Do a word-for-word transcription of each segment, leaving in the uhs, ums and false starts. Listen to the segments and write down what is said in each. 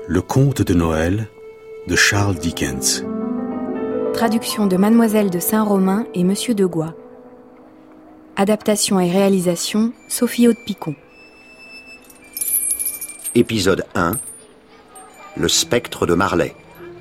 Le conte de Noël de Charles Dickens. Traduction de Mademoiselle de Saint-Romain et Monsieur de Gois. Adaptation et réalisation Sophie Aude-Picon. Épisode un. Le spectre de Marley.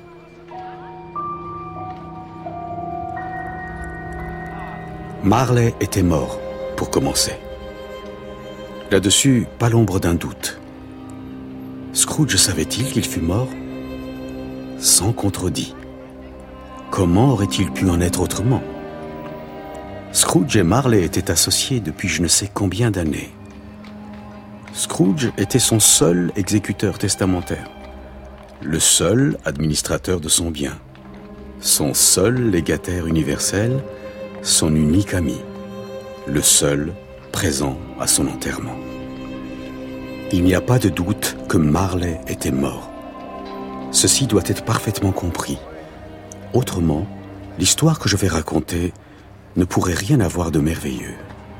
Marley était mort, pour commencer. Là-dessus, pas l'ombre d'un doute. Scrooge savait-il qu'il fut mort ? Sans contredit. Comment aurait-il pu en être autrement ? Scrooge et Marley étaient associés depuis je ne sais combien d'années. Scrooge était son seul exécuteur testamentaire, le seul administrateur de son bien, son seul légataire universel, son unique ami, le seul présent à son enterrement. Il n'y a pas de doute que Marley était mort. Ceci doit être parfaitement compris. Autrement, l'histoire que je vais raconter ne pourrait rien avoir de merveilleux.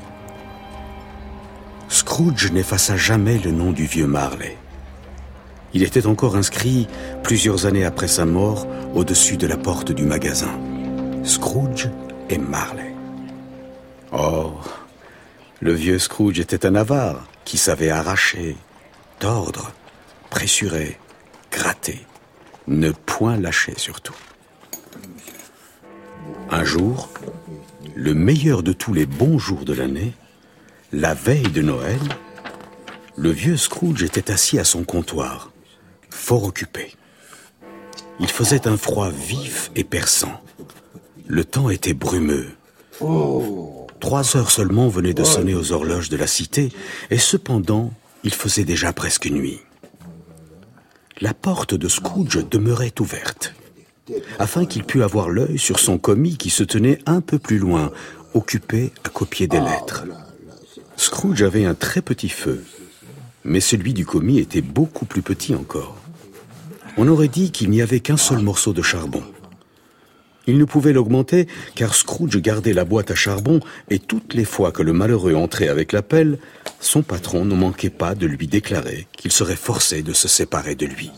Scrooge n'effaça jamais le nom du vieux Marley. Il était encore inscrit, plusieurs années après sa mort, au-dessus de la porte du magasin. Scrooge et Marley. Oh, le vieux Scrooge était un avare qui savait arracher, tordre, pressurer, gratter, ne point lâcher surtout. Un jour, le meilleur de tous les bons jours de l'année, la veille de Noël, le vieux Scrooge était assis à son comptoir, fort occupé. Il faisait un froid vif et perçant. Le temps était brumeux. Trois heures seulement venaient de sonner aux horloges de la cité, et cependant, il faisait déjà presque nuit. La porte de Scrooge demeurait ouverte, afin qu'il pût avoir l'œil sur son commis qui se tenait un peu plus loin, occupé à copier des lettres. Scrooge avait un très petit feu, mais celui du commis était beaucoup plus petit encore. On aurait dit qu'il n'y avait qu'un seul morceau de charbon. Il ne pouvait l'augmenter car Scrooge gardait la boîte à charbon et toutes les fois que le malheureux entrait avec la pelle, son patron ne manquait pas de lui déclarer qu'il serait forcé de se séparer de lui.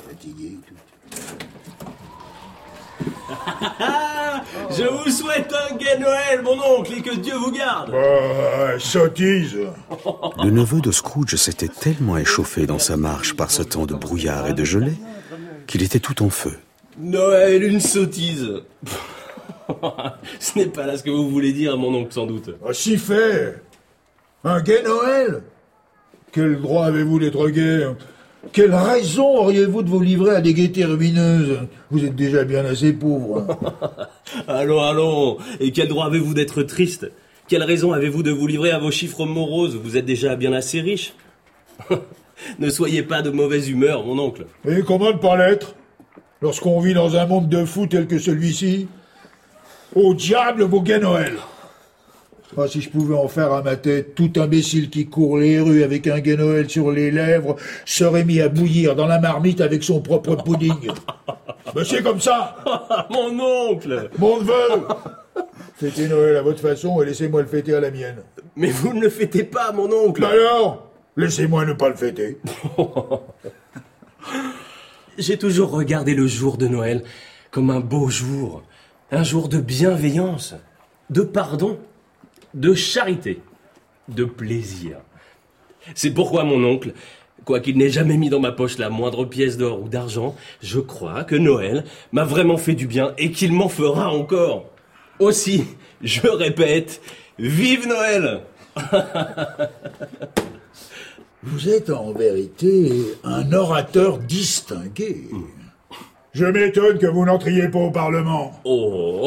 Je vous souhaite un gai Noël, mon oncle, et que Dieu vous garde. Bah, sottise. Le neveu de Scrooge s'était tellement échauffé dans sa marche par ce temps de brouillard et de gelée qu'il était tout en feu. Noël, une sottise. Ce n'est pas là ce que vous voulez dire, mon oncle, sans doute. Ah, si fait. Un gai Noël. Quel droit avez-vous d'être gai? Quelle raison auriez-vous de vous livrer à des gaietés lumineuses? Vous êtes déjà bien assez pauvre. Allons, allons. Et quel droit avez-vous d'être triste? Quelle raison avez-vous de vous livrer à vos chiffres moroses? Vous êtes déjà bien assez riche. Ne soyez pas de mauvaise humeur, mon oncle. Et comment ne pas l'être, lorsqu'on vit dans un monde de fous tel que celui-ci? Au diable vos gai Noël! Ah, si je pouvais en faire à ma tête, tout imbécile qui court les rues avec un gai Noël sur les lèvres serait mis à bouillir dans la marmite avec son propre pudding. Mais c'est comme ça. Mon oncle. Mon neveu. Fêtez Noël à votre façon et laissez-moi le fêter à la mienne. Mais vous ne le fêtez pas, mon oncle. Alors, laissez-moi ne pas le fêter. J'ai toujours regardé le jour de Noël comme un beau jour. Un jour de bienveillance, de pardon, de charité, de plaisir. C'est pourquoi, mon oncle, quoiqu'il n'ait jamais mis dans ma poche la moindre pièce d'or ou d'argent, je crois que Noël m'a vraiment fait du bien et qu'il m'en fera encore. Aussi, je répète, vive Noël! Vous êtes en vérité un orateur distingué. Je m'étonne que vous n'entriez pas au Parlement. Oh.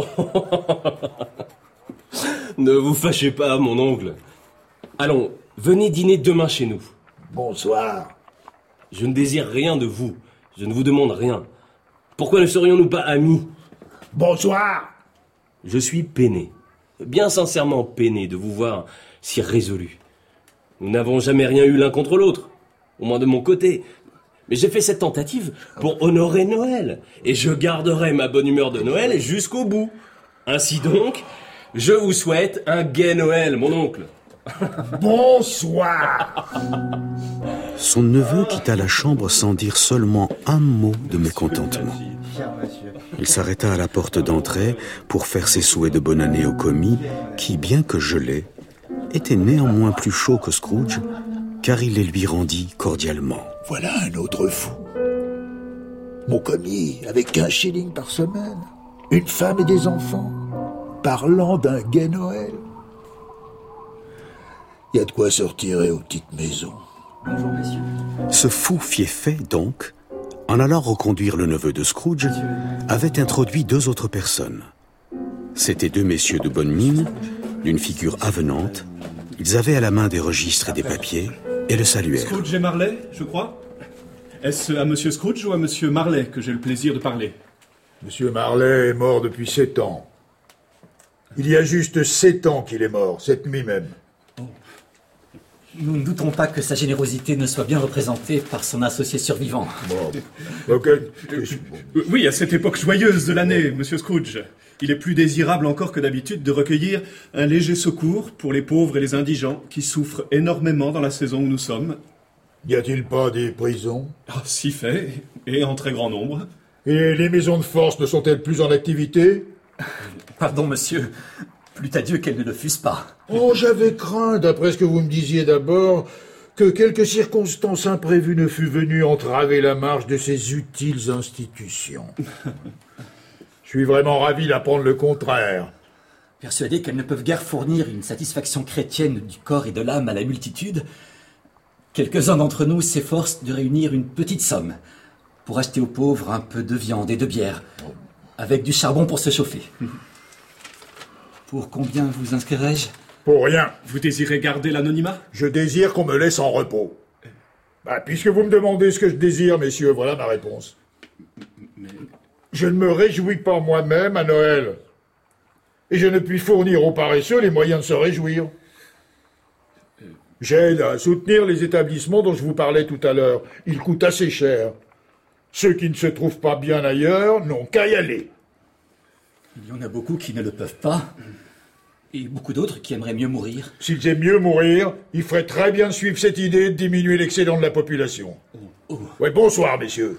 Ne vous fâchez pas, mon oncle. Allons, venez dîner demain chez nous. Bonsoir. Je ne désire rien de vous. Je ne vous demande rien. Pourquoi ne serions-nous pas amis? Bonsoir. Je suis peiné, bien sincèrement peiné de vous voir si résolu. Nous n'avons jamais rien eu l'un contre l'autre, au moins de mon côté. Mais j'ai fait cette tentative pour honorer Noël. Et je garderai ma bonne humeur de Noël jusqu'au bout. Ainsi donc, je vous souhaite un gai Noël, mon oncle. Bonsoir. Son neveu quitta la chambre sans dire seulement un mot de mécontentement. Il s'arrêta à la porte d'entrée pour faire ses souhaits de bonne année au commis, qui, bien que gelé, était néanmoins plus chaud que Scrooge, car il les lui rendit cordialement. Voilà un autre fou. Mon commis, avec quinze shillings par semaine, une femme et des enfants, parlant d'un gai Noël. Il y a de quoi se retirer aux petites maisons. Bonjour, messieurs. Ce fou fieffé, donc, en allant reconduire le neveu de Scrooge, avait introduit deux autres personnes. C'étaient deux messieurs de bonne mine, d'une figure avenante. Ils avaient à la main des registres et des papiers, et le saluèrent. Scrooge et Marley, je crois. Est-ce à Monsieur Scrooge ou à Monsieur Marley que j'ai le plaisir de parler? Monsieur Marley est mort depuis sept ans. Il y a juste sept ans qu'il est mort, cette nuit même. Nous ne doutons pas que sa générosité ne soit bien représentée par son associé survivant. Bon, ok. Oui, à cette époque joyeuse de l'année, Monsieur Scrooge. Il est plus désirable encore que d'habitude de recueillir un léger secours pour les pauvres et les indigents qui souffrent énormément dans la saison où nous sommes. Y a-t-il pas des prisons? Oh, si fait, et en très grand nombre. Et les maisons de force ne sont-elles plus en activité? Pardon, monsieur. Plût à Dieu qu'elles ne le fussent pas. Oh, j'avais craint, d'après ce que vous me disiez d'abord, que quelque circonstance imprévue ne fût venue entraver la marche de ces utiles institutions. Je suis vraiment ravi d'apprendre le contraire. Persuadés qu'elles ne peuvent guère fournir une satisfaction chrétienne du corps et de l'âme à la multitude, quelques-uns d'entre nous s'efforcent de réunir une petite somme pour acheter aux pauvres un peu de viande et de bière, avec du charbon pour se chauffer. Pour combien vous inscrirai-je? Pour rien. Vous désirez garder l'anonymat? Je désire qu'on me laisse en repos. Bah, puisque vous me demandez ce que je désire, messieurs, voilà ma réponse. Mais... Je ne me réjouis pas moi-même à Noël. Et je ne puis fournir aux paresseux les moyens de se réjouir. J'aide à soutenir les établissements dont je vous parlais tout à l'heure. Ils coûtent assez cher. Ceux qui ne se trouvent pas bien ailleurs n'ont qu'à y aller. Il y en a beaucoup qui ne le peuvent pas, et beaucoup d'autres qui aimeraient mieux mourir. S'ils aiment mieux mourir, il ferait très bien de suivre cette idée de diminuer l'excédent de la population. Oh, oh. Ouais, bonsoir, messieurs.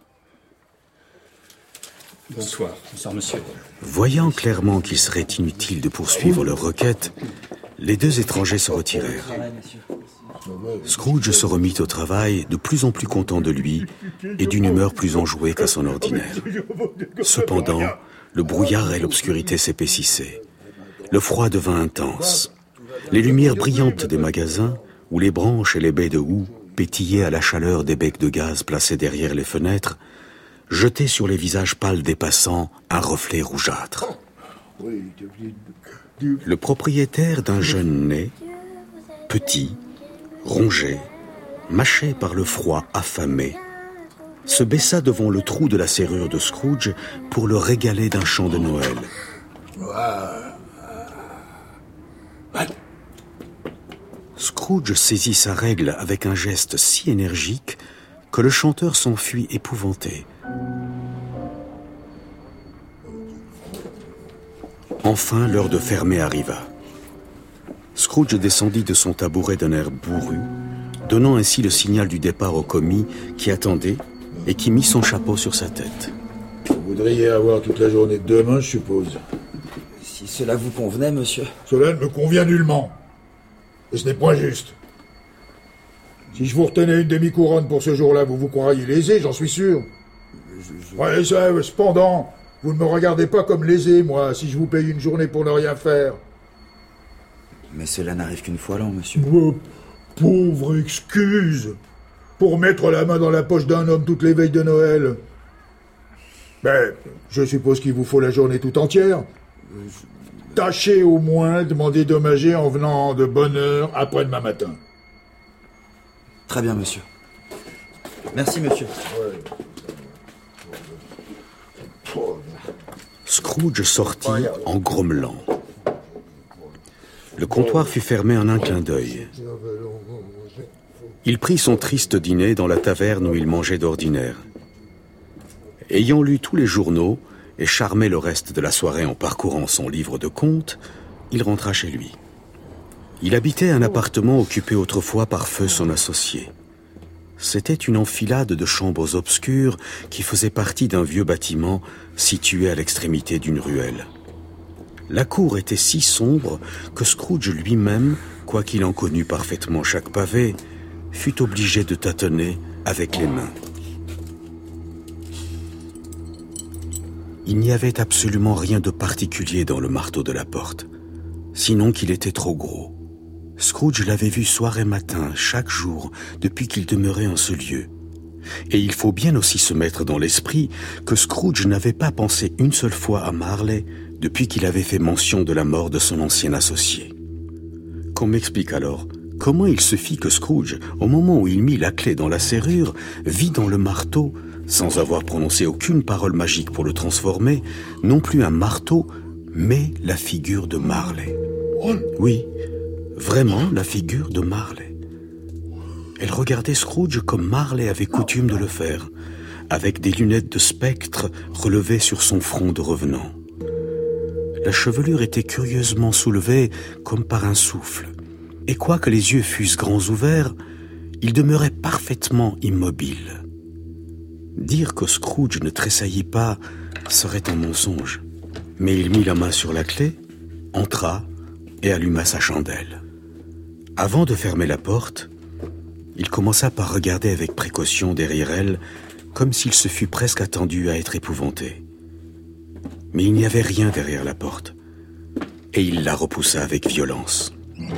Bonsoir. Bonsoir, monsieur. Voyant clairement qu'il serait inutile de poursuivre leur requête, les deux étrangers se retirèrent. Scrooge se remit au travail, de plus en plus content de lui, et d'une humeur plus enjouée qu'à son ordinaire. Cependant, le brouillard et l'obscurité s'épaississaient. Le froid devint intense. Les lumières brillantes des magasins, où les branches et les baies de houx pétillaient à la chaleur des becs de gaz placés derrière les fenêtres, jetaient sur les visages pâles des passants un reflet rougeâtre. Le propriétaire d'un jeune nez, petit, rongé, mâché par le froid affamé, se baissa devant le trou de la serrure de Scrooge pour le régaler d'un chant de Noël. Scrooge saisit sa règle avec un geste si énergique que le chanteur s'enfuit épouvanté. Enfin, l'heure de fermer arriva. Scrooge descendit de son tabouret d'un air bourru, donnant ainsi le signal du départ au commis qui attendait et qui mit son chapeau sur sa tête. Vous voudriez avoir toute la journée de demain, je suppose. Si cela vous convenait, monsieur. Cela ne me convient nullement. Et ce n'est point juste. Si je vous retenais une demi-couronne pour ce jour-là, vous vous croiriez lésé, j'en suis sûr. Je, je... Ouais, ça, cependant, vous ne me regardez pas comme lésé, moi, si je vous paye une journée pour ne rien faire. Mais cela n'arrive qu'une fois l'an, monsieur. Oh, pauvre excuse. Pour mettre la main dans la poche d'un homme toutes les veilles de Noël. Ben, je suppose qu'il vous faut la journée tout entière. Tâchez au moins de m'en dédommager en venant de bonne heure après-demain matin. Très bien, monsieur. Merci, monsieur. Scrooge sortit en grommelant. Le comptoir fut fermé en un clin d'œil. Il prit son triste dîner dans la taverne où il mangeait d'ordinaire. Ayant lu tous les journaux et charmé le reste de la soirée en parcourant son livre de contes, il rentra chez lui. Il habitait un appartement occupé autrefois par Feu, son associé. C'était une enfilade de chambres obscures qui faisait partie d'un vieux bâtiment situé à l'extrémité d'une ruelle. La cour était si sombre que Scrooge lui-même, quoiqu'il en connût parfaitement chaque pavé, fut obligé de tâtonner avec les mains. Il n'y avait absolument rien de particulier dans le marteau de la porte, sinon qu'il était trop gros. Scrooge l'avait vu soir et matin, chaque jour, depuis qu'il demeurait en ce lieu. Et il faut bien aussi se mettre dans l'esprit que Scrooge n'avait pas pensé une seule fois à Marley depuis qu'il avait fait mention de la mort de son ancien associé. Qu'on m'explique alors comment il se fit que Scrooge, au moment où il mit la clé dans la serrure, vit dans le marteau, sans avoir prononcé aucune parole magique pour le transformer, non plus un marteau, mais la figure de Marley. Oui, vraiment la figure de Marley. Elle regardait Scrooge comme Marley avait coutume de le faire, avec des lunettes de spectre relevées sur son front de revenant. La chevelure était curieusement soulevée comme par un souffle, et quoique les yeux fussent grands ouverts, il demeurait parfaitement immobile. Dire que Scrooge ne tressaillit pas serait un mensonge, mais il mit la main sur la clé, entra et alluma sa chandelle. Avant de fermer la porte, il commença par regarder avec précaution derrière elle, comme s'il se fût presque attendu à être épouvanté. Mais il n'y avait rien derrière la porte, et il la repoussa avec violence.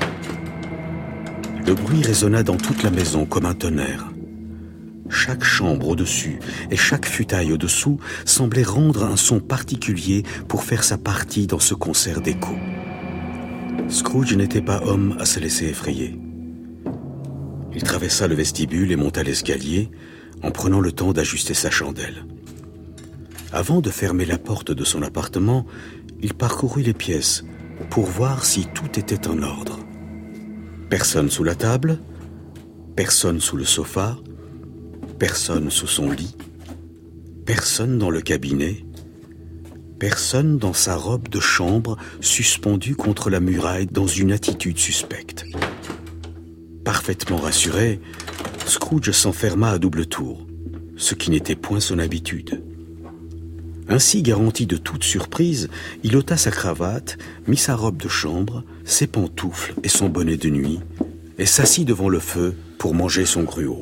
Le bruit résonna dans toute la maison comme un tonnerre. Chaque chambre au-dessus et chaque futaille au-dessous semblait rendre un son particulier pour faire sa partie dans ce concert d'écho. Scrooge n'était pas homme à se laisser effrayer. Il traversa le vestibule et monta l'escalier en prenant le temps d'ajuster sa chandelle. Avant de fermer la porte de son appartement, il parcourut les pièces pour voir si tout était en ordre. Personne sous la table, personne sous le sofa, personne sous son lit, personne dans le cabinet, personne dans sa robe de chambre suspendue contre la muraille dans une attitude suspecte. Parfaitement rassuré, Scrooge s'enferma à double tour, ce qui n'était point son habitude. Ainsi garanti de toute surprise, il ôta sa cravate, mit sa robe de chambre, ses pantoufles et son bonnet de nuit, et s'assit devant le feu pour manger son gruau.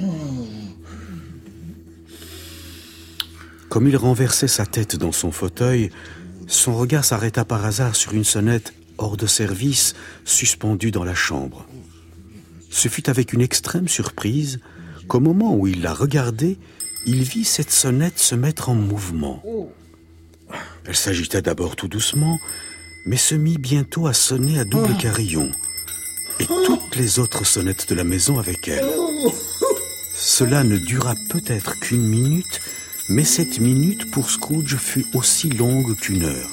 Comme il renversait sa tête dans son fauteuil, son regard s'arrêta par hasard sur une sonnette hors de service suspendue dans la chambre. Ce fut avec une extrême surprise qu'au moment où il la regardait, il vit cette sonnette se mettre en mouvement. Elle s'agita d'abord tout doucement, mais se mit bientôt à sonner à double carillon, et toutes les autres sonnettes de la maison avec elle. Cela ne dura peut-être qu'une minute, mais cette minute pour Scrooge fut aussi longue qu'une heure.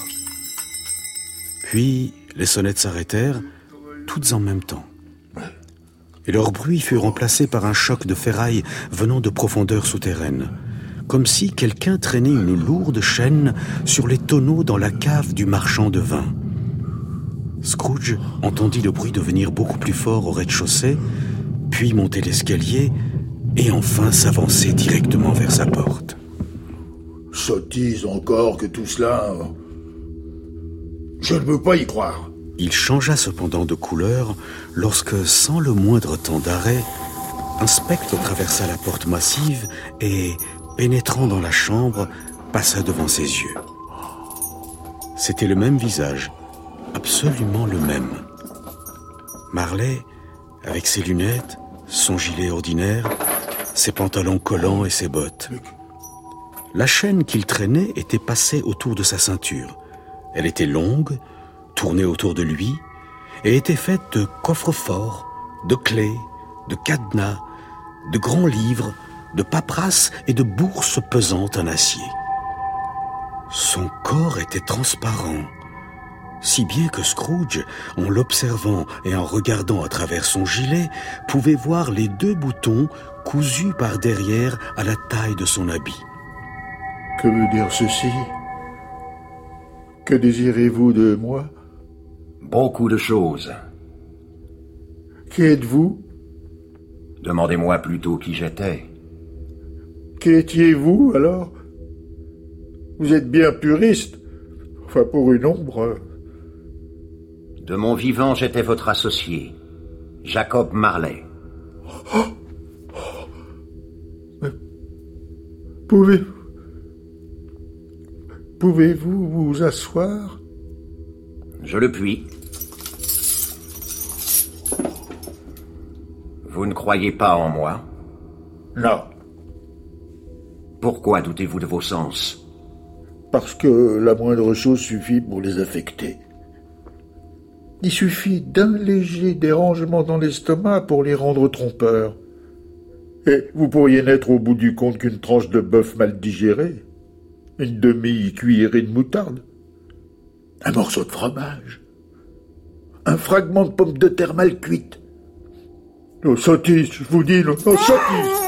Puis les sonnettes s'arrêtèrent, toutes en même temps. Et leur bruit fut remplacé par un choc de ferraille venant de profondeurs souterraines, comme si quelqu'un traînait une lourde chaîne sur les tonneaux dans la cave du marchand de vin. Scrooge entendit le bruit devenir beaucoup plus fort au rez-de-chaussée, puis monter l'escalier et enfin s'avancer directement vers sa porte. Sottise encore que tout cela... Je ne peux pas y croire. Il changea cependant de couleur lorsque, sans le moindre temps d'arrêt, un spectre traversa la porte massive et, pénétrant dans la chambre, passa devant ses yeux. C'était le même visage, absolument le même. Marley, avec ses lunettes, son gilet ordinaire, ses pantalons collants et ses bottes. La chaîne qu'il traînait était passée autour de sa ceinture. Elle était longue, tournée autour de lui, et était faite de coffres-forts, de clés, de cadenas, de grands livres, de paperasses et de bourses pesantes en acier. Son corps était transparent, si bien que Scrooge, en l'observant et en regardant à travers son gilet, pouvait voir les deux boutons cousus par derrière à la taille de son habit. Que veut dire ceci? Que désirez-vous de moi? Beaucoup de choses. Qui êtes-vous? Demandez-moi plutôt qui j'étais. Qui étiez-vous, alors? Vous êtes bien puriste. Enfin, pour une ombre... De mon vivant, j'étais votre associé, Jacob Marley. Oh, oh, mais pouvez... Pouvez-vous vous asseoir? Je le puis. Vous ne croyez pas en moi? Non. Pourquoi doutez-vous de vos sens? Parce que la moindre chose suffit pour les affecter. Il suffit d'un léger dérangement dans l'estomac pour les rendre trompeurs. Et vous pourriez n'être au bout du compte qu'une tranche de bœuf mal digérée, une demi-cuillerée de moutarde, un morceau de fromage, un fragment de pomme de terre mal cuite. Nos sottises, je vous dis, nos, nos sottises.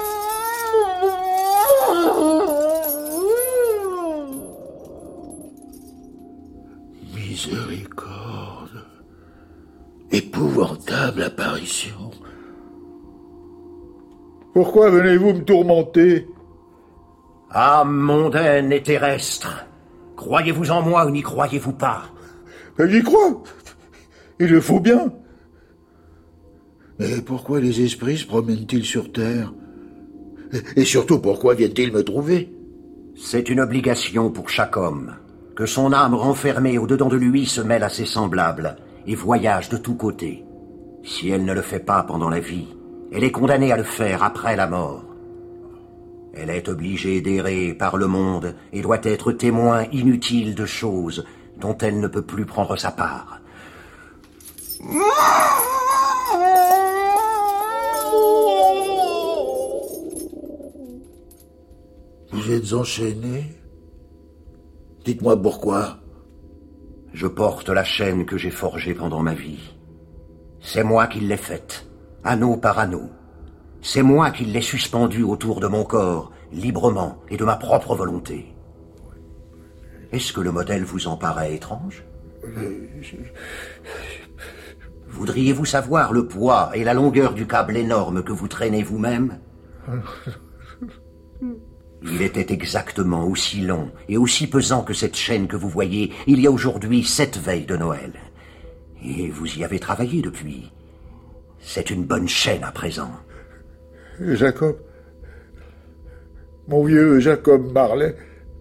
Miséricorde. Épouvantable apparition. Pourquoi venez-vous me tourmenter? Âme mondaine et terrestre, croyez-vous en moi ou n'y croyez-vous pas? Ben, j'y crois. Il le faut bien. Mais pourquoi les esprits se promènent-ils sur Terre? Et surtout, pourquoi viennent-ils me trouver? C'est une obligation pour chaque homme, que son âme renfermée au-dedans de lui se mêle à ses semblables et voyage de tous côtés. Si elle ne le fait pas pendant la vie, elle est condamnée à le faire après la mort. Elle est obligée d'errer par le monde et doit être témoin inutile de choses dont elle ne peut plus prendre sa part. Vous êtes enchaîné? Dites-moi pourquoi. Je porte la chaîne que j'ai forgée pendant ma vie. C'est moi qui l'ai faite, anneau par anneau. C'est moi qui l'ai suspendue autour de mon corps, librement et de ma propre volonté. Est-ce que le modèle vous en paraît étrange? Voudriez-vous savoir le poids et la longueur du câble énorme que vous traînez vous-même? Il était exactement aussi long et aussi pesant que cette chaîne que vous voyez il y a aujourd'hui sept veilles de Noël. Et vous y avez travaillé depuis. C'est une bonne chaîne à présent. Jacob, mon vieux Jacob Marley,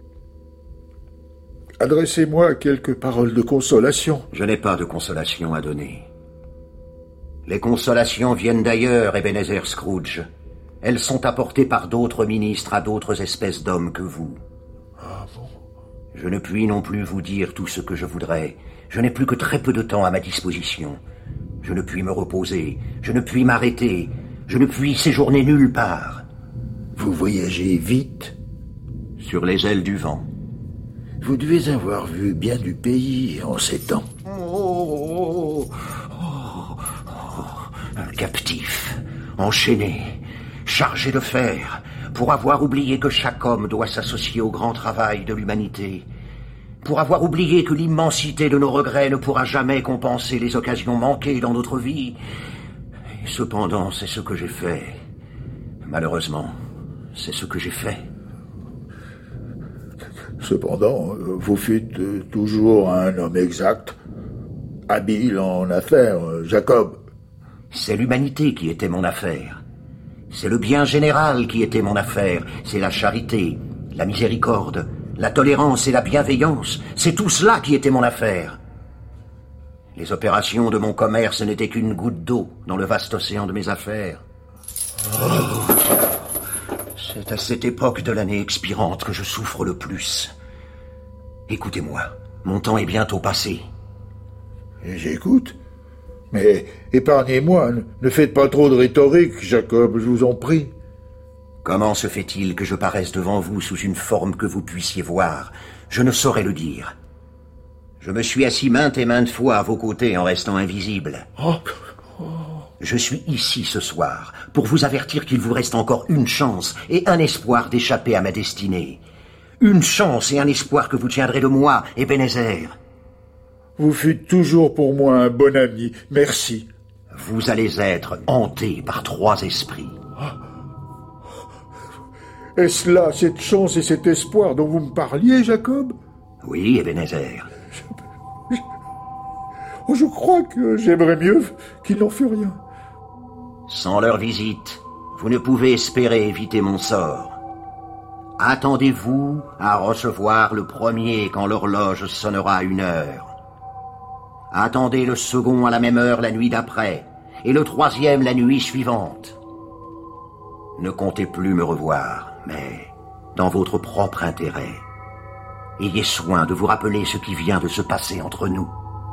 adressez-moi quelques paroles de consolation. Je n'ai pas de consolation à donner. Les consolations viennent d'ailleurs, Ebenezer Scrooge. Elles sont apportées par d'autres ministres à d'autres espèces d'hommes que vous. Ah bon? Je ne puis non plus vous dire tout ce que je voudrais. Je n'ai plus que très peu de temps à ma disposition. Je ne puis me reposer. Je ne puis m'arrêter. Je ne puis séjourner nulle part. Vous voyagez vite? Sur les ailes du vent. Vous devez avoir vu bien du pays en ces temps. Oh, oh, oh, oh, un captif, enchaîné, chargé de fer, pour avoir oublié que chaque homme doit s'associer au grand travail de l'humanité, pour avoir oublié que l'immensité de nos regrets ne pourra jamais compenser les occasions manquées dans notre vie. Et cependant, c'est ce que j'ai fait. Malheureusement, c'est ce que j'ai fait. Cependant, vous fûtes toujours un homme exact, habile en affaires, Jacob. C'est l'humanité qui était mon affaire. C'est le bien général qui était mon affaire. C'est la charité, la miséricorde, la tolérance et la bienveillance. C'est tout cela qui était mon affaire. Les opérations de mon commerce n'étaient qu'une goutte d'eau dans le vaste océan de mes affaires. Oh. C'est à cette époque de l'année expirante que je souffre le plus. Écoutez-moi, mon temps est bientôt passé. J'écoute. Mais épargnez-moi, ne faites pas trop de rhétorique, Jacob, je vous en prie. Comment se fait-il que je paraisse devant vous sous une forme que vous puissiez voir? Je ne saurais le dire. Je me suis assis maintes et maintes fois à vos côtés en restant invisible. Oh. Oh. Je suis ici ce soir pour vous avertir qu'il vous reste encore une chance et un espoir d'échapper à ma destinée. Une chance et un espoir que vous tiendrez de moi, Ebenezer. Vous fûtes toujours pour moi un bon ami. Merci. Vous allez être hanté par trois esprits. Est-ce là cette chance et cet espoir dont vous me parliez, Jacob? Oui, Ebenezer. Je, je, je crois que j'aimerais mieux qu'ils n'en fût rien. Sans leur visite, vous ne pouvez espérer éviter mon sort. Attendez-vous à recevoir le premier quand l'horloge sonnera à une heure. Attendez le second à la même heure la nuit d'après, et le troisième la nuit suivante. Ne comptez plus me revoir, mais dans votre propre intérêt, ayez soin de vous rappeler ce qui vient de se passer entre nous.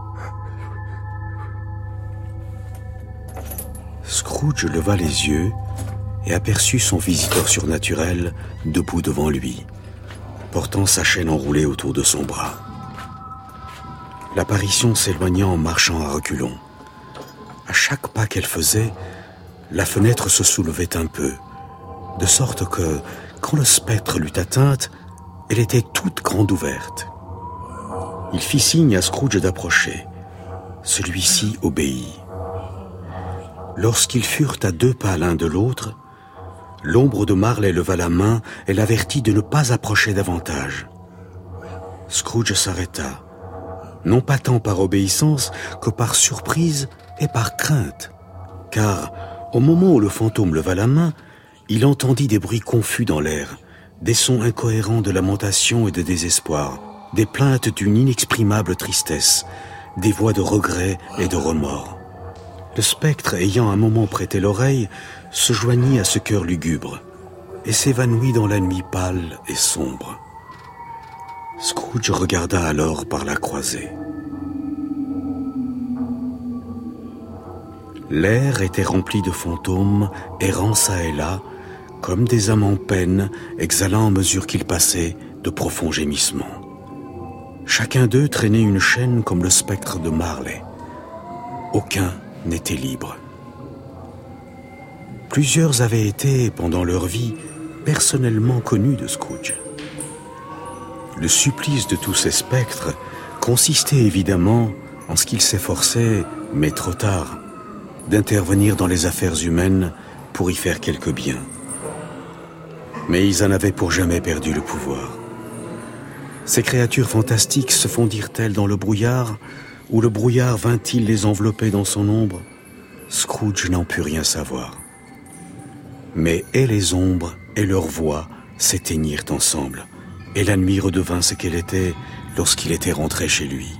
Scrooge leva les yeux et aperçut son visiteur surnaturel debout devant lui, portant sa chaîne enroulée autour de son bras. L'apparition s'éloignait en marchant à reculons. À chaque pas qu'elle faisait, la fenêtre se soulevait un peu, de sorte que, quand le spectre l'eut atteinte, elle était toute grande ouverte. Il fit signe à Scrooge d'approcher. Celui-ci obéit. Lorsqu'ils furent à deux pas l'un de l'autre, l'ombre de Marley leva la main et l'avertit de ne pas approcher davantage. Scrooge s'arrêta, non pas tant par obéissance que par surprise et par crainte, car au moment où le fantôme leva la main, il entendit des bruits confus dans l'air, des sons incohérents de lamentation et de désespoir, des plaintes d'une inexprimable tristesse, des voix de regret et de remords. Le spectre, ayant un moment prêté l'oreille, se joignit à ce cœur lugubre et s'évanouit dans la nuit pâle et sombre. Scrooge regarda alors par la croisée. L'air était rempli de fantômes errant çà et là, comme des âmes en peine, exhalant à mesure qu'ils passaient de profonds gémissements. Chacun d'eux traînait une chaîne comme le spectre de Marley. Aucun n'était libre. Plusieurs avaient été, pendant leur vie, personnellement connus de Scrooge. Le supplice de tous ces spectres consistait évidemment en ce qu'ils s'efforçaient, mais trop tard, d'intervenir dans les affaires humaines pour y faire quelque bien. Mais ils en avaient pour jamais perdu le pouvoir. Ces créatures fantastiques se fondirent-elles dans le brouillard, ou le brouillard vint-il les envelopper dans son ombre? Scrooge n'en put rien savoir. Mais et les ombres et leurs voix s'éteignirent ensemble, et la nuit redevint ce qu'elle était lorsqu'il était rentré chez lui.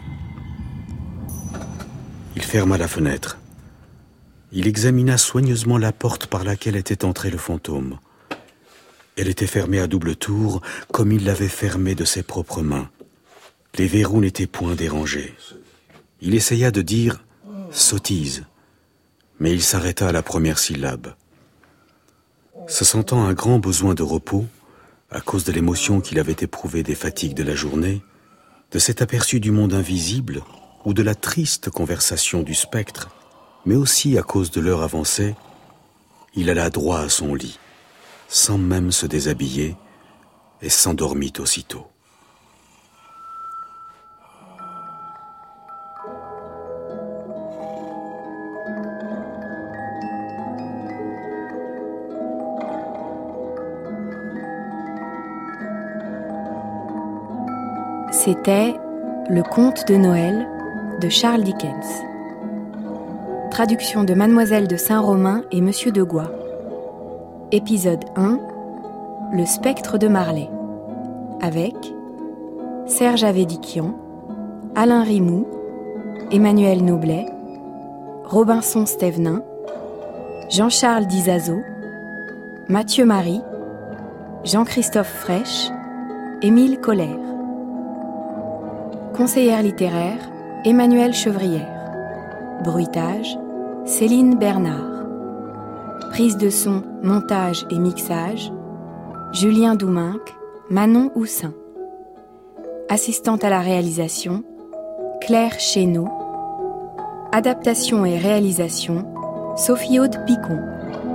Il ferma la fenêtre. Il examina soigneusement la porte par laquelle était entré le fantôme. Elle était fermée à double tour, comme il l'avait fermée de ses propres mains. Les verrous n'étaient point dérangés. Il essaya de dire « sottise », mais il s'arrêta à la première syllabe. Se sentant un grand besoin de repos, à cause de l'émotion qu'il avait éprouvée des fatigues de la journée, de cet aperçu du monde invisible ou de la triste conversation du spectre, mais aussi à cause de l'heure avancée, il alla droit à son lit, sans même se déshabiller, et s'endormit aussitôt. C'était Le Conte de Noël de Charles Dickens. Traduction de Mademoiselle de Saint-Romain et Monsieur de Gois. Épisode un. Le spectre de Marley. Avec Serge Avédikian, Alain Rimou, Emmanuel Noblet, Robinson Stévenin, Jean-Charles Dizazo, Mathieu Marie, Jean-Christophe Fraîche, Émile Colère. Conseillère littéraire, Emmanuelle Chevrière. Bruitage, Céline Bernard. Prise de son, montage et mixage, Julien Douminc, Manon Houssin. Assistante à la réalisation, Claire Chénaud. Adaptation et réalisation, Sophie-Aude Picon.